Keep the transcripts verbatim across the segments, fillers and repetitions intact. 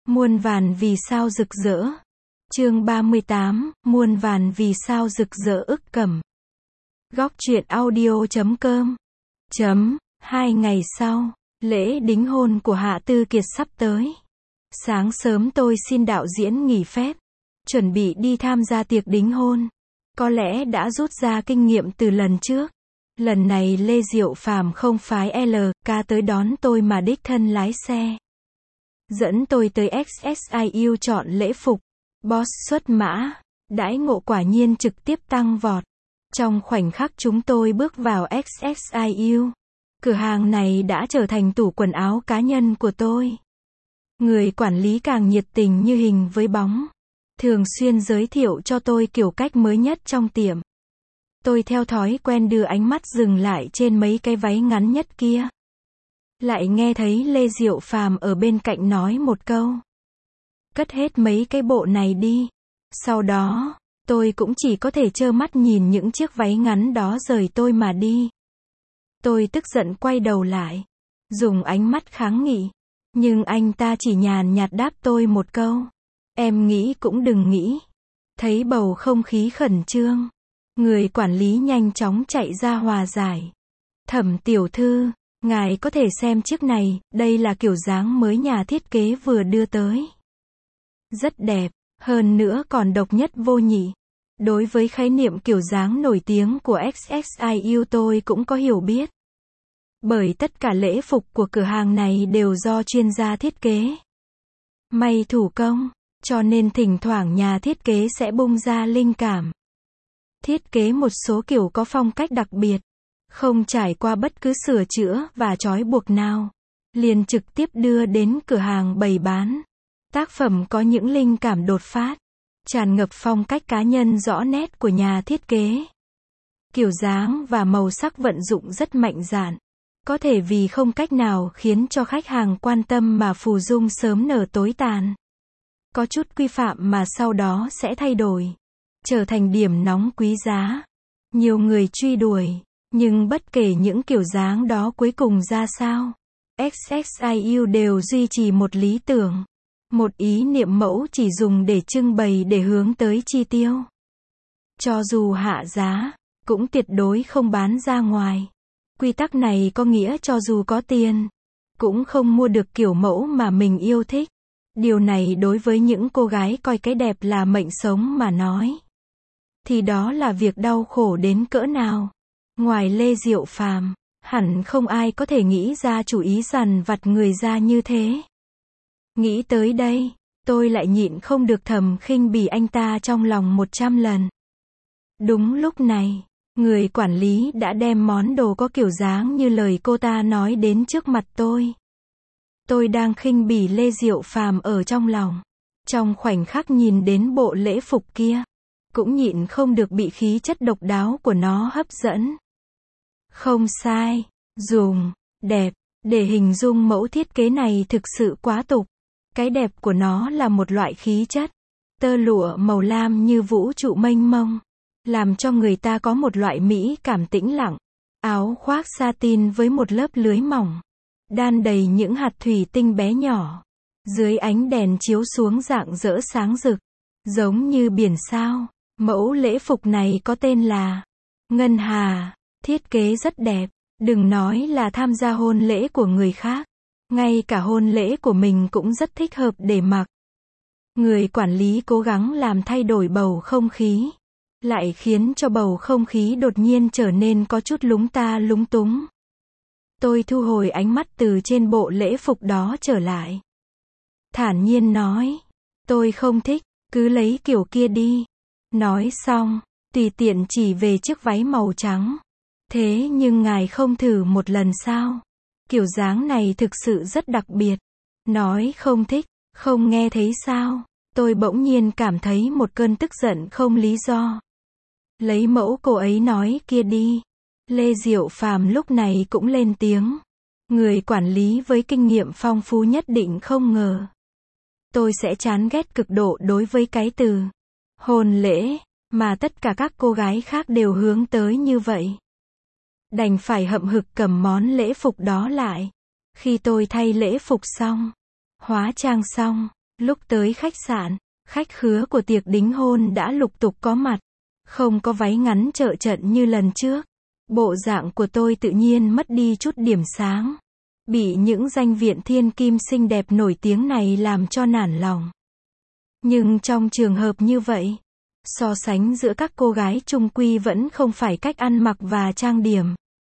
Muôn vàn vì sao rực rỡ. Chương ba mươi tám, muôn vàn vì sao rực rỡ ức cầm. Góc truyện audio chấm com. Chấm, hai ngày sau, lễ đính hôn của Hạ Tư Kiệt sắp tới. Sáng sớm tôi xin đạo diễn nghỉ phép, chuẩn bị đi tham gia tiệc đính hôn. Có lẽ đã rút ra kinh nghiệm từ lần trước. Lần này Lê Diệu Phàm không phái lờ ca tới đón tôi mà đích thân lái xe. Dẫn tôi tới ích ét i u chọn lễ phục. Boss xuất mã, đãi ngộ quả nhiên trực tiếp tăng vọt. Trong khoảnh khắc chúng tôi bước vào ích ét i u, cửa hàng này đã trở thành tủ quần áo cá nhân của tôi. Người quản lý càng nhiệt tình như hình với bóng, thường xuyên giới thiệu cho tôi kiểu cách mới nhất trong tiệm. Tôi theo thói quen đưa ánh mắt dừng lại trên mấy cái váy ngắn nhất kia. Lại nghe thấy Lê Diệu Phàm ở bên cạnh nói một câu: cất hết mấy cái bộ này đi. Sau đó, tôi cũng chỉ có thể trơ mắt nhìn những chiếc váy ngắn đó rời tôi mà đi. Tôi tức giận quay đầu lại, dùng ánh mắt kháng nghị. Nhưng anh ta chỉ nhàn nhạt đáp tôi một câu: em nghĩ cũng đừng nghĩ. Thấy bầu không khí khẩn trương, người quản lý nhanh chóng chạy ra hòa giải. Thẩm tiểu thư, ngài có thể xem chiếc này, đây là kiểu dáng mới nhà thiết kế vừa đưa tới. Rất đẹp, hơn nữa còn độc nhất vô nhị. Đối với khái niệm kiểu dáng nổi tiếng của ích ét i u tôi cũng có hiểu biết. Bởi tất cả lễ phục của cửa hàng này đều do chuyên gia thiết kế may thủ công, cho nên thỉnh thoảng nhà thiết kế sẽ bung ra linh cảm. Thiết kế một số kiểu có phong cách đặc biệt, không trải qua bất cứ sửa chữa và trói buộc nào, liền trực tiếp đưa đến cửa hàng bày bán. Tác phẩm có những linh cảm đột phát, tràn ngập phong cách cá nhân rõ nét của nhà thiết kế. Kiểu dáng và màu sắc vận dụng rất mạnh dạn. Có thể vì không cách nào khiến cho khách hàng quan tâm mà phù dung sớm nở tối tàn. Có chút quy phạm mà sau đó sẽ thay đổi, trở thành điểm nóng quý giá. Nhiều người truy đuổi, nhưng bất kể những kiểu dáng đó cuối cùng ra sao, ích ét i u đều duy trì một lý tưởng. Một ý niệm mẫu chỉ dùng để trưng bày để hướng tới chi tiêu. Cho dù hạ giá, cũng tuyệt đối không bán ra ngoài. Quy tắc này có nghĩa cho dù có tiền, cũng không mua được kiểu mẫu mà mình yêu thích. Điều này đối với những cô gái coi cái đẹp là mệnh sống mà nói, thì đó là việc đau khổ đến cỡ nào. Ngoài Lê Diệu Phàm, hẳn không ai có thể nghĩ ra chủ ý dằn vặt người ra như thế. Nghĩ tới đây, tôi lại nhịn không được thầm khinh bỉ anh ta trong lòng một trăm lần. Đúng lúc này, người quản lý đã đem món đồ có kiểu dáng như lời cô ta nói đến trước mặt tôi. Tôi đang khinh bỉ Lê Diệu Phàm ở trong lòng. Trong khoảnh khắc nhìn đến bộ lễ phục kia, cũng nhịn không được bị khí chất độc đáo của nó hấp dẫn. Không sai, dùng đẹp để hình dung mẫu thiết kế này thực sự quá tục. Cái đẹp của nó là một loại khí chất. Tơ lụa màu lam như vũ trụ mênh mông, làm cho người ta có một loại mỹ cảm tĩnh lặng. Áo khoác satin với một lớp lưới mỏng, đan đầy những hạt thủy tinh bé nhỏ. Dưới ánh đèn chiếu xuống rạng rỡ sáng rực, giống như biển sao. Mẫu lễ phục này có tên là Ngân Hà. Thiết kế rất đẹp, đừng nói là tham gia hôn lễ của người khác, ngay cả hôn lễ của mình cũng rất thích hợp để mặc. Người quản lý cố gắng làm thay đổi bầu không khí, lại khiến cho bầu không khí đột nhiên trở nên có chút lúng ta lúng túng. Tôi thu hồi ánh mắt từ trên bộ lễ phục đó trở lại, thản nhiên nói: tôi không thích, cứ lấy kiểu kia đi. Nói xong, tùy tiện chỉ về chiếc váy màu trắng. Thế nhưng ngài không thử một lần sao? Kiểu dáng này thực sự rất đặc biệt. Nói không thích, không nghe thấy sao? Tôi bỗng nhiên cảm thấy một cơn tức giận không lý do. Lấy mẫu cô ấy nói kia đi. Lê Diệu Phàm lúc này cũng lên tiếng. Người quản lý với kinh nghiệm phong phú nhất định không ngờ tôi sẽ chán ghét cực độ đối với cái từ hôn lễ, mà tất cả các cô gái khác đều hướng tới như vậy. Đành phải hậm hực cầm món lễ phục đó lại. Khi tôi thay lễ phục xong, hóa trang xong, Lúc tới khách sạn, khách khứa của tiệc đính hôn đã lục tục có mặt. Không có váy ngắn trợ trận như lần trước. Bộ dạng của tôi tự nhiên mất đi chút điểm sáng. Bị những danh viện thiên kim xinh đẹp nổi tiếng này làm cho nản lòng. Nhưng trong trường hợp như vậy, so sánh giữa các cô gái chung quy vẫn không phải cách ăn mặc và trang điểm.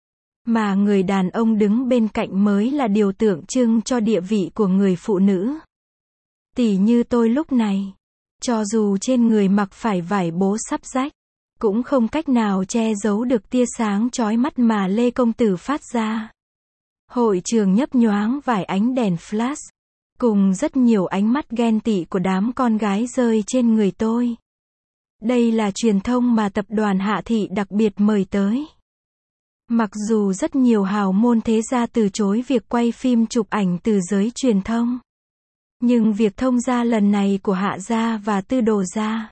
Mà người đàn ông đứng bên cạnh mới là điều tượng trưng cho địa vị của người phụ nữ. Tỉ như tôi lúc này, cho dù trên người mặc phải vải bố sắp rách, cũng không cách nào che giấu được tia sáng chói mắt mà Lê Công Tử phát ra. Hội trường nhấp nhoáng vài ánh đèn flash, cùng rất nhiều ánh mắt ghen tị của đám con gái rơi trên người tôi. Đây là truyền thông mà tập đoàn Hạ Thị đặc biệt mời tới. Mặc dù rất nhiều hào môn thế gia từ chối việc quay phim chụp ảnh từ giới truyền thông, nhưng việc thông gia lần này của Hạ gia và Tư Đồ gia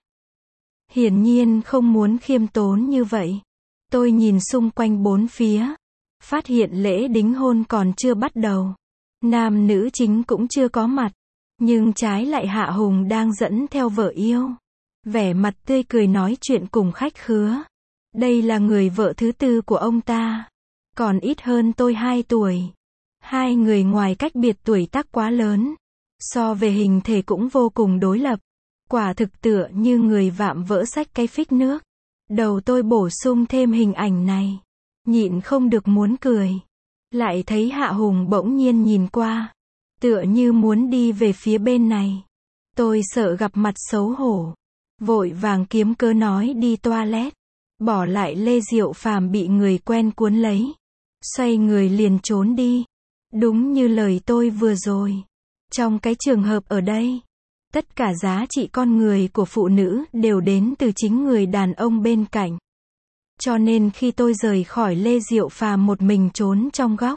hiển nhiên không muốn khiêm tốn như vậy. Tôi nhìn xung quanh bốn phía, phát hiện lễ đính hôn còn chưa bắt đầu. Nam nữ chính cũng chưa có mặt, nhưng trái lại Hạ Hùng đang dẫn theo vợ yêu. Vẻ mặt tươi cười nói chuyện cùng khách khứa. Đây là người vợ thứ tư của ông ta, còn ít hơn tôi hai tuổi. Hai người ngoài cách biệt tuổi tác quá lớn, so về hình thể cũng vô cùng đối lập. Quả thực tựa như người vạm vỡ xách cái phích nước. Đầu tôi bổ sung thêm hình ảnh này, nhịn không được muốn cười. Lại thấy Hạ Hùng bỗng nhiên nhìn qua, tựa như muốn đi về phía bên này. Tôi sợ gặp mặt xấu hổ, vội vàng kiếm cớ nói đi toilet, bỏ lại Lê Diệu Phàm bị người quen cuốn lấy, xoay người liền trốn đi. Đúng như lời tôi vừa rồi, trong cái trường hợp ở đây, tất cả giá trị con người của phụ nữ đều đến từ chính người đàn ông bên cạnh. Cho nên khi tôi rời khỏi Lê Diệu Phàm một mình trốn trong góc,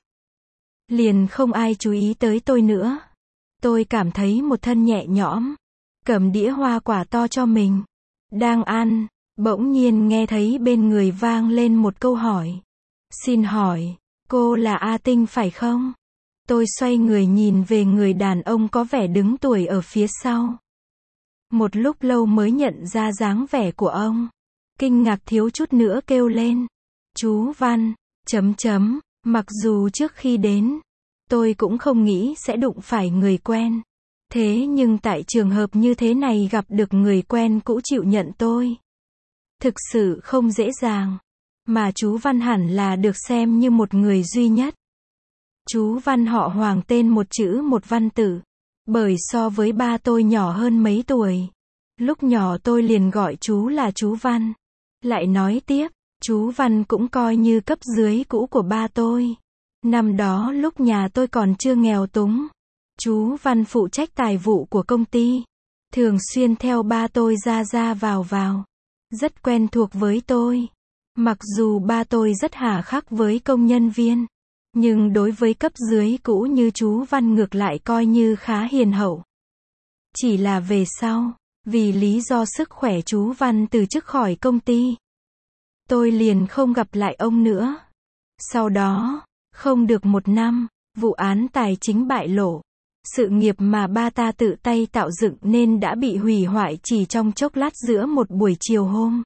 liền không ai chú ý tới tôi nữa. Tôi cảm thấy một thân nhẹ nhõm, cầm đĩa hoa quả to cho mình, đang ăn, bỗng nhiên nghe thấy bên người vang lên một câu hỏi. Xin hỏi, cô là A Tinh phải không? Tôi xoay người nhìn về người đàn ông có vẻ đứng tuổi ở phía sau. Một lúc lâu mới nhận ra dáng vẻ của ông. Kinh ngạc thiếu chút nữa kêu lên. Chú Văn, chấm chấm, mặc dù trước khi đến, tôi cũng không nghĩ sẽ đụng phải người quen. Thế nhưng tại trường hợp như thế này gặp được người quen cũ chịu nhận tôi, thực sự không dễ dàng. Mà chú Văn hẳn là được xem như một người duy nhất. Chú Văn họ Hoàng, tên một chữ một văn tự. Bởi so với ba tôi nhỏ hơn mấy tuổi, lúc nhỏ tôi liền gọi chú là chú Văn. Lại nói tiếp, chú Văn cũng coi như cấp dưới cũ của ba tôi. Năm đó lúc nhà tôi còn chưa nghèo túng, chú Văn phụ trách tài vụ của công ty, thường xuyên theo ba tôi ra ra vào vào, rất quen thuộc với tôi. Mặc dù ba tôi rất hà khắc với công nhân viên, nhưng đối với cấp dưới cũ như chú Văn ngược lại coi như khá hiền hậu. Chỉ là về sau, vì lý do sức khỏe chú Văn từ chức khỏi công ty, tôi liền không gặp lại ông nữa. Sau đó, không được một năm, vụ án tài chính bại lộ. Sự nghiệp mà ba ta tự tay tạo dựng nên đã bị hủy hoại chỉ trong chốc lát giữa một buổi chiều hôm.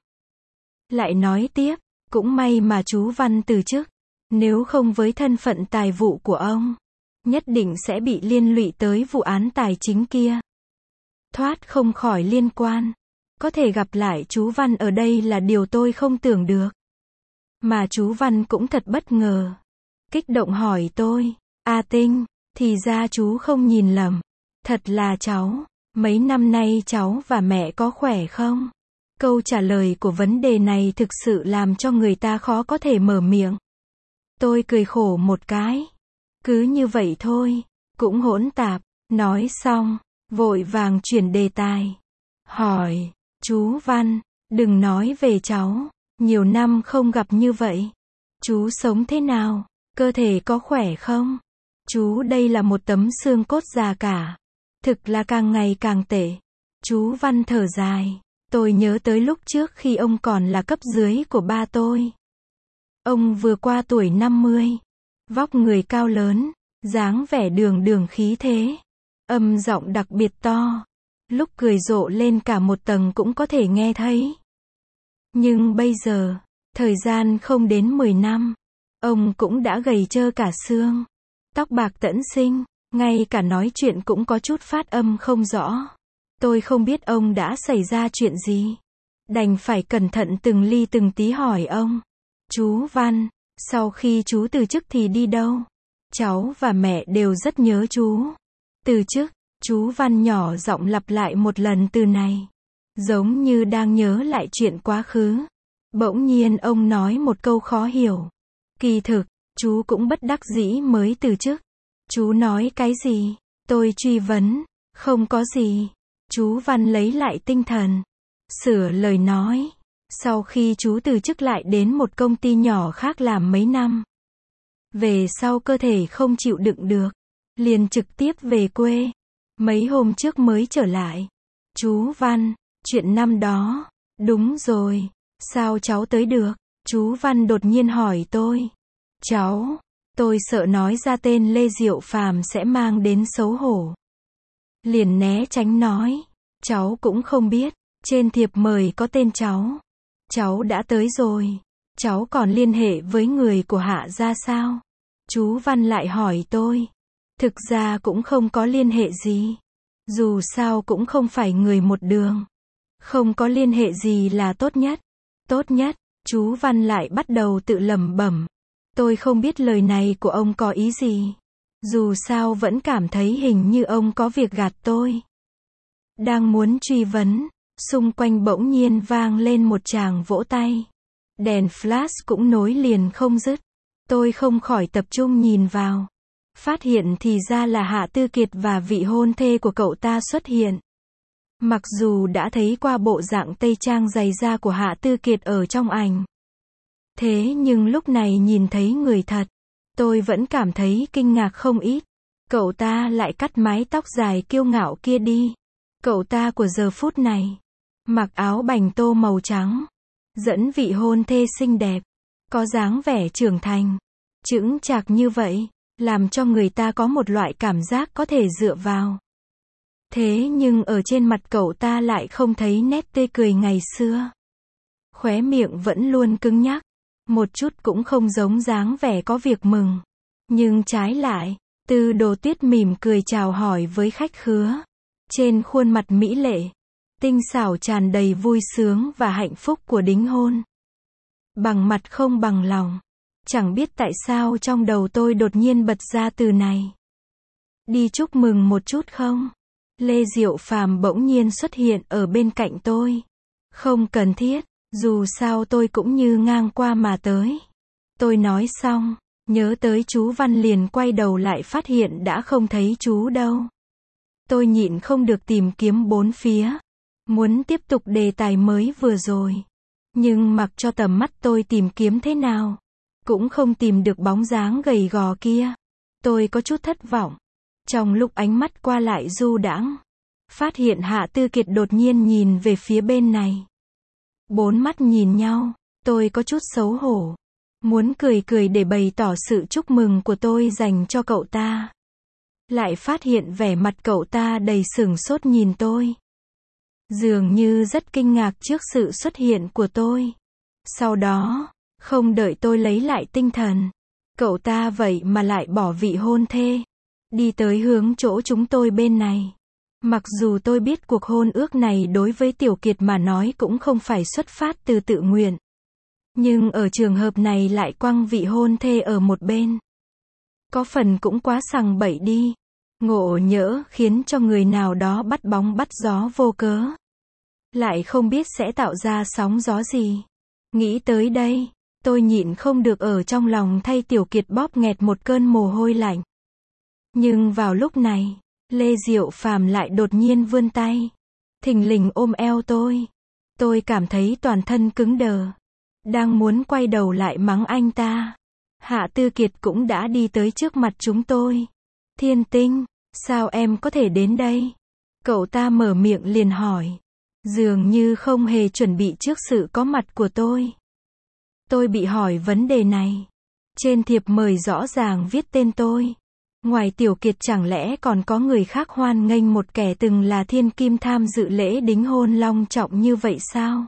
Lại nói tiếp, cũng may mà chú Văn từ chức. Nếu không với thân phận tài vụ của ông, nhất định sẽ bị liên lụy tới vụ án tài chính kia. Thoát không khỏi liên quan. Có thể gặp lại chú Văn ở đây là điều tôi không tưởng được. Mà chú Văn cũng thật bất ngờ. Kích động hỏi tôi, A Tinh, thì ra chú không nhìn lầm. Thật là cháu, mấy năm nay cháu và mẹ có khỏe không? Câu trả lời của vấn đề này thực sự làm cho người ta khó có thể mở miệng. Tôi cười khổ một cái. Cứ như vậy thôi, cũng hỗn tạp. Nói xong, vội vàng chuyển đề tài. Hỏi, chú Văn, đừng nói về cháu. Nhiều năm không gặp như vậy. Chú sống thế nào? Cơ thể có khỏe không? Chú đây là một tấm xương cốt già cả. Thực là càng ngày càng tệ. Chú Văn thở dài. Tôi nhớ tới lúc trước khi ông còn là cấp dưới của ba tôi. Ông vừa qua tuổi năm mươi. Vóc người cao lớn, dáng vẻ đường đường khí thế. Âm giọng đặc biệt to, lúc cười rộ lên cả một tầng cũng có thể nghe thấy. Nhưng bây giờ, thời gian không đến mười năm, ông cũng đã gầy trơ cả xương, tóc bạc tẫn sinh, ngay cả nói chuyện cũng có chút phát âm không rõ. Tôi không biết ông đã xảy ra chuyện gì. Đành phải cẩn thận từng ly từng tí hỏi ông. Chú Văn, sau khi chú từ chức thì đi đâu? Cháu và mẹ đều rất nhớ chú. Từ chức, chú Văn nhỏ giọng lặp lại một lần từ này. Giống như đang nhớ lại chuyện quá khứ. Bỗng nhiên ông nói một câu khó hiểu. Kỳ thực, chú cũng bất đắc dĩ mới từ chức. Chú nói cái gì? Tôi truy vấn. Không có gì. Chú Văn lấy lại tinh thần. Sửa lời nói. Sau khi chú từ chức lại đến một công ty nhỏ khác làm mấy năm. Về sau cơ thể không chịu đựng được. Liền trực tiếp về quê. Mấy hôm trước mới trở lại. Chú Văn, chuyện năm đó. Đúng rồi. Sao cháu tới được? Chú Văn đột nhiên hỏi tôi. Cháu, tôi sợ nói ra tên Lê Diệu Phàm sẽ mang đến xấu hổ. Liền né tránh nói. Cháu cũng không biết. Trên thiệp mời có tên cháu. Cháu đã tới rồi. Cháu còn liên hệ với người của Hạ ra sao? Chú Văn lại hỏi tôi. Thực ra cũng không có liên hệ gì. Dù sao cũng không phải người một đường. Không có liên hệ gì là tốt nhất. Tốt nhất, chú Văn lại bắt đầu tự lẩm bẩm. Tôi không biết lời này của ông có ý gì. Dù sao vẫn cảm thấy hình như ông có việc gạt tôi. Đang muốn truy vấn, xung quanh bỗng nhiên vang lên một tràng vỗ tay. Đèn flash cũng nối liền không dứt. Tôi không khỏi tập trung nhìn vào. Phát hiện thì ra là Hạ Tư Kiệt và vị hôn thê của cậu ta xuất hiện. Mặc dù đã thấy qua bộ dạng tây trang dày da của Hạ Tư Kiệt ở trong ảnh. Thế nhưng lúc này nhìn thấy người thật, tôi vẫn cảm thấy kinh ngạc không ít. Cậu ta lại cắt mái tóc dài kiêu ngạo kia đi. Cậu ta của giờ phút này, mặc áo bành tô màu trắng, dẫn vị hôn thê xinh đẹp, có dáng vẻ trưởng thành, chững chạc như vậy, làm cho người ta có một loại cảm giác có thể dựa vào. Thế nhưng ở trên mặt cậu ta lại không thấy nét tươi cười ngày xưa. Khóe miệng vẫn luôn cứng nhắc, một chút cũng không giống dáng vẻ có việc mừng. Nhưng trái lại, Tư Đồ Tuyết mỉm cười chào hỏi với khách khứa. Trên khuôn mặt mỹ lệ, tinh xảo tràn đầy vui sướng và hạnh phúc của đính hôn. Bằng mặt không bằng lòng. Chẳng biết tại sao trong đầu tôi đột nhiên bật ra từ này. Đi chúc mừng một chút không? Lê Diệu Phàm bỗng nhiên xuất hiện ở bên cạnh tôi. Không cần thiết, dù sao tôi cũng như ngang qua mà tới. Tôi nói xong, nhớ tới chú Văn liền quay đầu lại phát hiện đã không thấy chú đâu. Tôi nhịn không được tìm kiếm bốn phía. Muốn tiếp tục đề tài mới vừa rồi. Nhưng mặc cho tầm mắt tôi tìm kiếm thế nào, cũng không tìm được bóng dáng gầy gò kia. Tôi có chút thất vọng. Trong lúc ánh mắt qua lại du đãng, phát hiện Hạ Tư Kiệt đột nhiên nhìn về phía bên này. Bốn mắt nhìn nhau, tôi có chút xấu hổ. Muốn cười cười để bày tỏ sự chúc mừng của tôi dành cho cậu ta. Lại phát hiện vẻ mặt cậu ta đầy sửng sốt nhìn tôi. Dường như rất kinh ngạc trước sự xuất hiện của tôi. Sau đó, không đợi tôi lấy lại tinh thần, cậu ta vậy mà lại bỏ vị hôn thê. Đi tới hướng chỗ chúng tôi bên này. Mặc dù tôi biết cuộc hôn ước này đối với Tiểu Kiệt mà nói cũng không phải xuất phát từ tự nguyện. Nhưng ở trường hợp này lại quăng vị hôn thê ở một bên. Có phần cũng quá sằng bậy đi. Ngộ nhỡ khiến cho người nào đó bắt bóng bắt gió vô cớ. Lại không biết sẽ tạo ra sóng gió gì. Nghĩ tới đây, tôi nhịn không được ở trong lòng thay Tiểu Kiệt bóp nghẹt một cơn mồ hôi lạnh. Nhưng vào lúc này, Lê Diệu Phàm lại đột nhiên vươn tay. Thình lình ôm eo tôi. Tôi cảm thấy toàn thân cứng đờ. Đang muốn quay đầu lại mắng anh ta. Hạ Tư Kiệt cũng đã đi tới trước mặt chúng tôi. Thiên Tinh, sao em có thể đến đây? Cậu ta mở miệng liền hỏi. Dường như không hề chuẩn bị trước sự có mặt của tôi. Tôi bị hỏi vấn đề này. Trên thiệp mời rõ ràng viết tên tôi. Ngoài Tiểu Kiệt chẳng lẽ còn có người khác hoan nghênh một kẻ từng là thiên kim tham dự lễ đính hôn long trọng như vậy sao?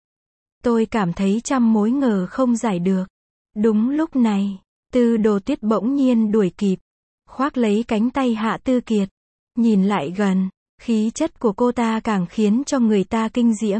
Tôi cảm thấy trăm mối ngờ không giải được. Đúng lúc này, Tư Đồ Tuyết bỗng nhiên đuổi kịp, khoác lấy cánh tay Hạ Tư Kiệt. Nhìn lại gần, khí chất của cô ta càng khiến cho người ta kinh diễm.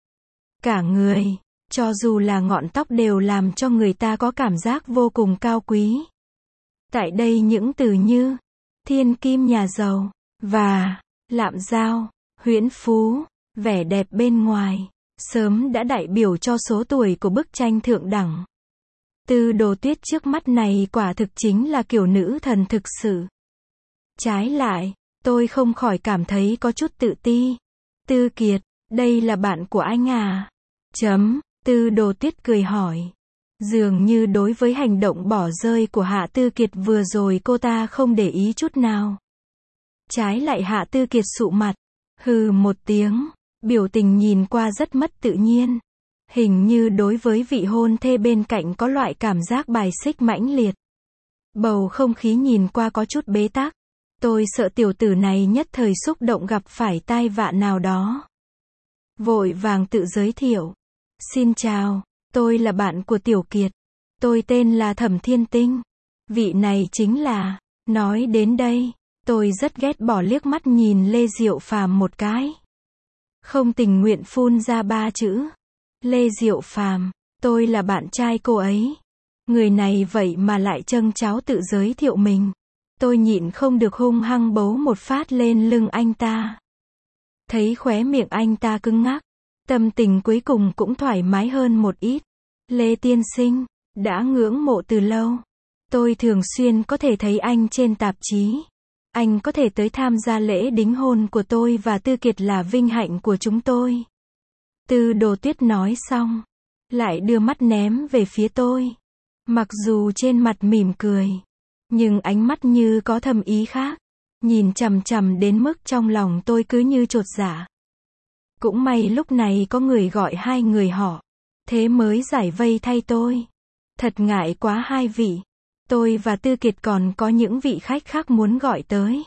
Cả người, cho dù là ngọn tóc đều làm cho người ta có cảm giác vô cùng cao quý. Tại đây những từ như thiên kim nhà giàu và lạm giao, huyễn phú, vẻ đẹp bên ngoài, sớm đã đại biểu cho số tuổi của bức tranh thượng đẳng. Tư Đồ Tuyết trước mắt này quả thực chính là kiểu nữ thần thực sự. Trái lại, tôi không khỏi cảm thấy có chút tự ti. Tư Kiệt, đây là bạn của anh à? Chấm, Tư Đồ Tuyết cười hỏi. Dường như đối với hành động bỏ rơi của Hạ Tư Kiệt vừa rồi cô ta không để ý chút nào. Trái lại Hạ Tư Kiệt sụ mặt, hừ một tiếng, biểu tình nhìn qua rất mất tự nhiên. Hình như đối với vị hôn thê bên cạnh có loại cảm giác bài xích mãnh liệt. Bầu không khí nhìn qua có chút bế tắc. Tôi sợ tiểu tử này nhất thời xúc động gặp phải tai vạ nào đó. Vội vàng tự giới thiệu. Xin chào, tôi là bạn của Tiểu Kiệt. Tôi tên là Thẩm Thiên Tinh. Vị này chính là... Nói đến đây, tôi rất ghét bỏ liếc mắt nhìn Lê Diệu Phàm một cái. Không tình nguyện phun ra ba chữ. Lê Diệu Phàm, tôi là bạn trai cô ấy. Người này vậy mà lại trâng tráo tự giới thiệu mình. Tôi nhịn không được hung hăng bấu một phát lên lưng anh ta. Thấy khóe miệng anh ta cứng ngắc, tâm tình cuối cùng cũng thoải mái hơn một ít. Lê tiên sinh, đã ngưỡng mộ từ lâu. Tôi thường xuyên có thể thấy anh trên tạp chí. Anh có thể tới tham gia lễ đính hôn của tôi và Tư Kiệt là vinh hạnh của chúng tôi. Tư Đồ Tuyết nói xong, lại đưa mắt ném về phía tôi. Mặc dù trên mặt mỉm cười, nhưng ánh mắt như có thâm ý khác. Nhìn chằm chằm đến mức trong lòng tôi cứ như chột dạ. Cũng may lúc này có người gọi hai người họ. Thế mới giải vây thay tôi. Thật ngại quá hai vị. Tôi và Tư Kiệt còn có những vị khách khác muốn gọi tới.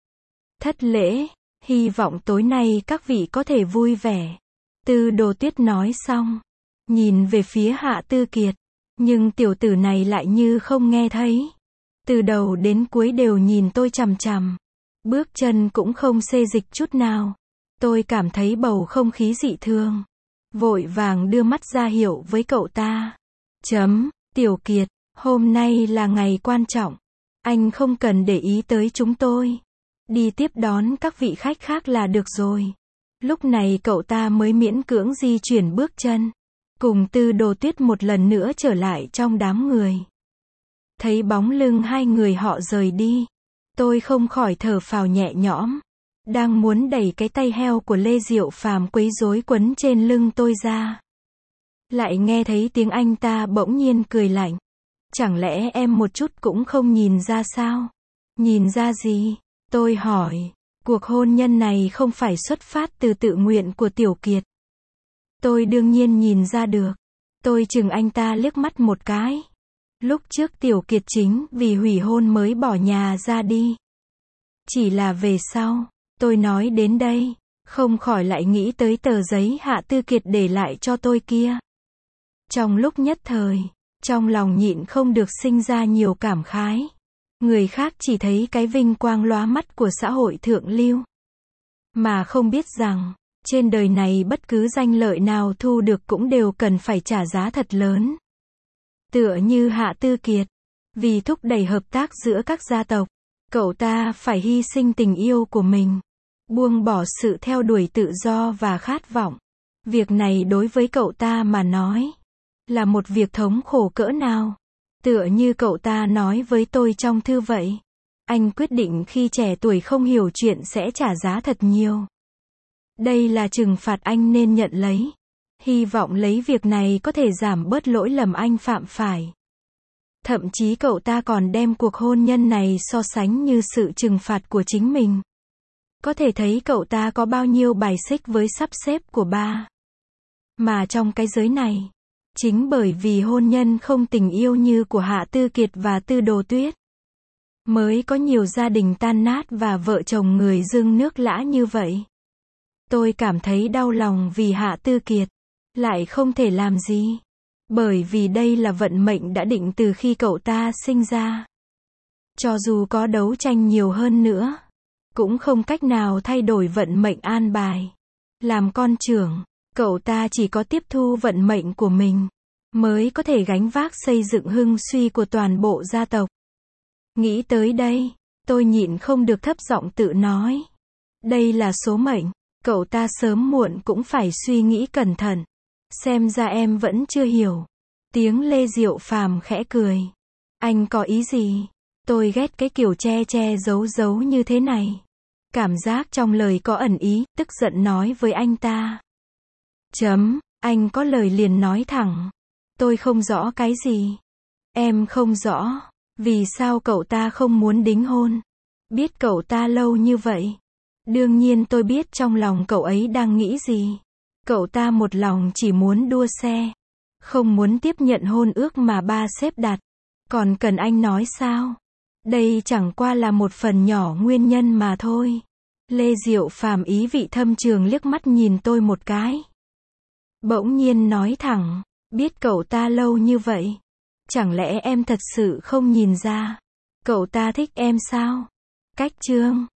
Thất lễ, hy vọng tối nay các vị có thể vui vẻ. Tư Đồ Tuyết nói xong, nhìn về phía Hạ Tư Kiệt, nhưng tiểu tử này lại như không nghe thấy. Từ đầu đến cuối đều nhìn tôi chằm chằm, bước chân cũng không xê dịch chút nào. Tôi cảm thấy bầu không khí dị thường, vội vàng đưa mắt ra hiệu với cậu ta. Chấm, Tiểu Kiệt, hôm nay là ngày quan trọng, anh không cần để ý tới chúng tôi. Đi tiếp đón các vị khách khác là được rồi. Lúc này cậu ta mới miễn cưỡng di chuyển bước chân, cùng Tư Đồ Tuyết một lần nữa trở lại trong đám người. Thấy bóng lưng hai người họ rời đi, tôi không khỏi thở phào nhẹ nhõm. Đang muốn đẩy cái tay heo của Lê Diệu Phàm quấy rối quấn trên lưng tôi ra. Lại nghe thấy tiếng anh ta bỗng nhiên cười lạnh. Chẳng lẽ em một chút cũng không nhìn ra sao? Nhìn ra gì? Tôi hỏi. Cuộc hôn nhân này không phải xuất phát từ tự nguyện của Tiểu Kiệt. Tôi đương nhiên nhìn ra được. Tôi chừng anh ta liếc mắt một cái. Lúc trước Tiểu Kiệt chính vì hủy hôn mới bỏ nhà ra đi. Chỉ là về sau, tôi nói đến đây, không khỏi lại nghĩ tới tờ giấy Hạ Tư Kiệt để lại cho tôi kia. Trong lúc nhất thời, trong lòng nhịn không được sinh ra nhiều cảm khái. Người khác chỉ thấy cái vinh quang lóa mắt của xã hội thượng lưu, mà không biết rằng, trên đời này bất cứ danh lợi nào thu được cũng đều cần phải trả giá thật lớn. Tựa như Hạ Tư Kiệt, vì thúc đẩy hợp tác giữa các gia tộc, cậu ta phải hy sinh tình yêu của mình, buông bỏ sự theo đuổi tự do và khát vọng. Việc này đối với cậu ta mà nói, là một việc thống khổ cỡ nào. Tựa như cậu ta nói với tôi trong thư vậy. Anh quyết định khi trẻ tuổi không hiểu chuyện sẽ trả giá thật nhiều. Đây là trừng phạt anh nên nhận lấy. Hy vọng lấy việc này có thể giảm bớt lỗi lầm anh phạm phải. Thậm chí cậu ta còn đem cuộc hôn nhân này so sánh như sự trừng phạt của chính mình. Có thể thấy cậu ta có bao nhiêu bài xích với sắp xếp của ba. Mà trong cái giới này, chính bởi vì hôn nhân không tình yêu như của Hạ Tư Kiệt và Tư Đồ Tuyết, Mới có nhiều gia đình tan nát và vợ chồng người dưng nước lã như vậy. Tôi cảm thấy đau lòng vì Hạ Tư Kiệt. Lại không thể làm gì. Bởi vì đây là vận mệnh đã định từ khi cậu ta sinh ra. Cho dù có đấu tranh nhiều hơn nữa, cũng không cách nào thay đổi vận mệnh an bài. Làm con trưởng, cậu ta chỉ có tiếp thu vận mệnh của mình, mới có thể gánh vác xây dựng hưng suy của toàn bộ gia tộc. Nghĩ tới đây, tôi nhịn không được thấp giọng tự nói. Đây là số mệnh, cậu ta sớm muộn cũng phải suy nghĩ cẩn thận. Xem ra em vẫn chưa hiểu. Tiếng Lê Diệu Phàm khẽ cười. Anh có ý gì? Tôi ghét cái kiểu che che giấu giấu như thế này. Cảm giác trong lời có ẩn ý, tức giận nói với anh ta. Chấm, anh có lời liền nói thẳng. Tôi không rõ cái gì. Em không rõ. Vì sao cậu ta không muốn đính hôn? Biết cậu ta lâu như vậy. Đương nhiên tôi biết trong lòng cậu ấy đang nghĩ gì. Cậu ta một lòng chỉ muốn đua xe. Không muốn tiếp nhận hôn ước mà ba sếp đặt. Còn cần anh nói sao? Đây chẳng qua là một phần nhỏ nguyên nhân mà thôi. Lê Diệu Phàm ý vị thâm trường liếc mắt nhìn tôi một cái. Bỗng nhiên nói thẳng, biết cậu ta lâu như vậy. Chẳng lẽ em thật sự không nhìn ra? Cậu ta thích em sao? Cách chương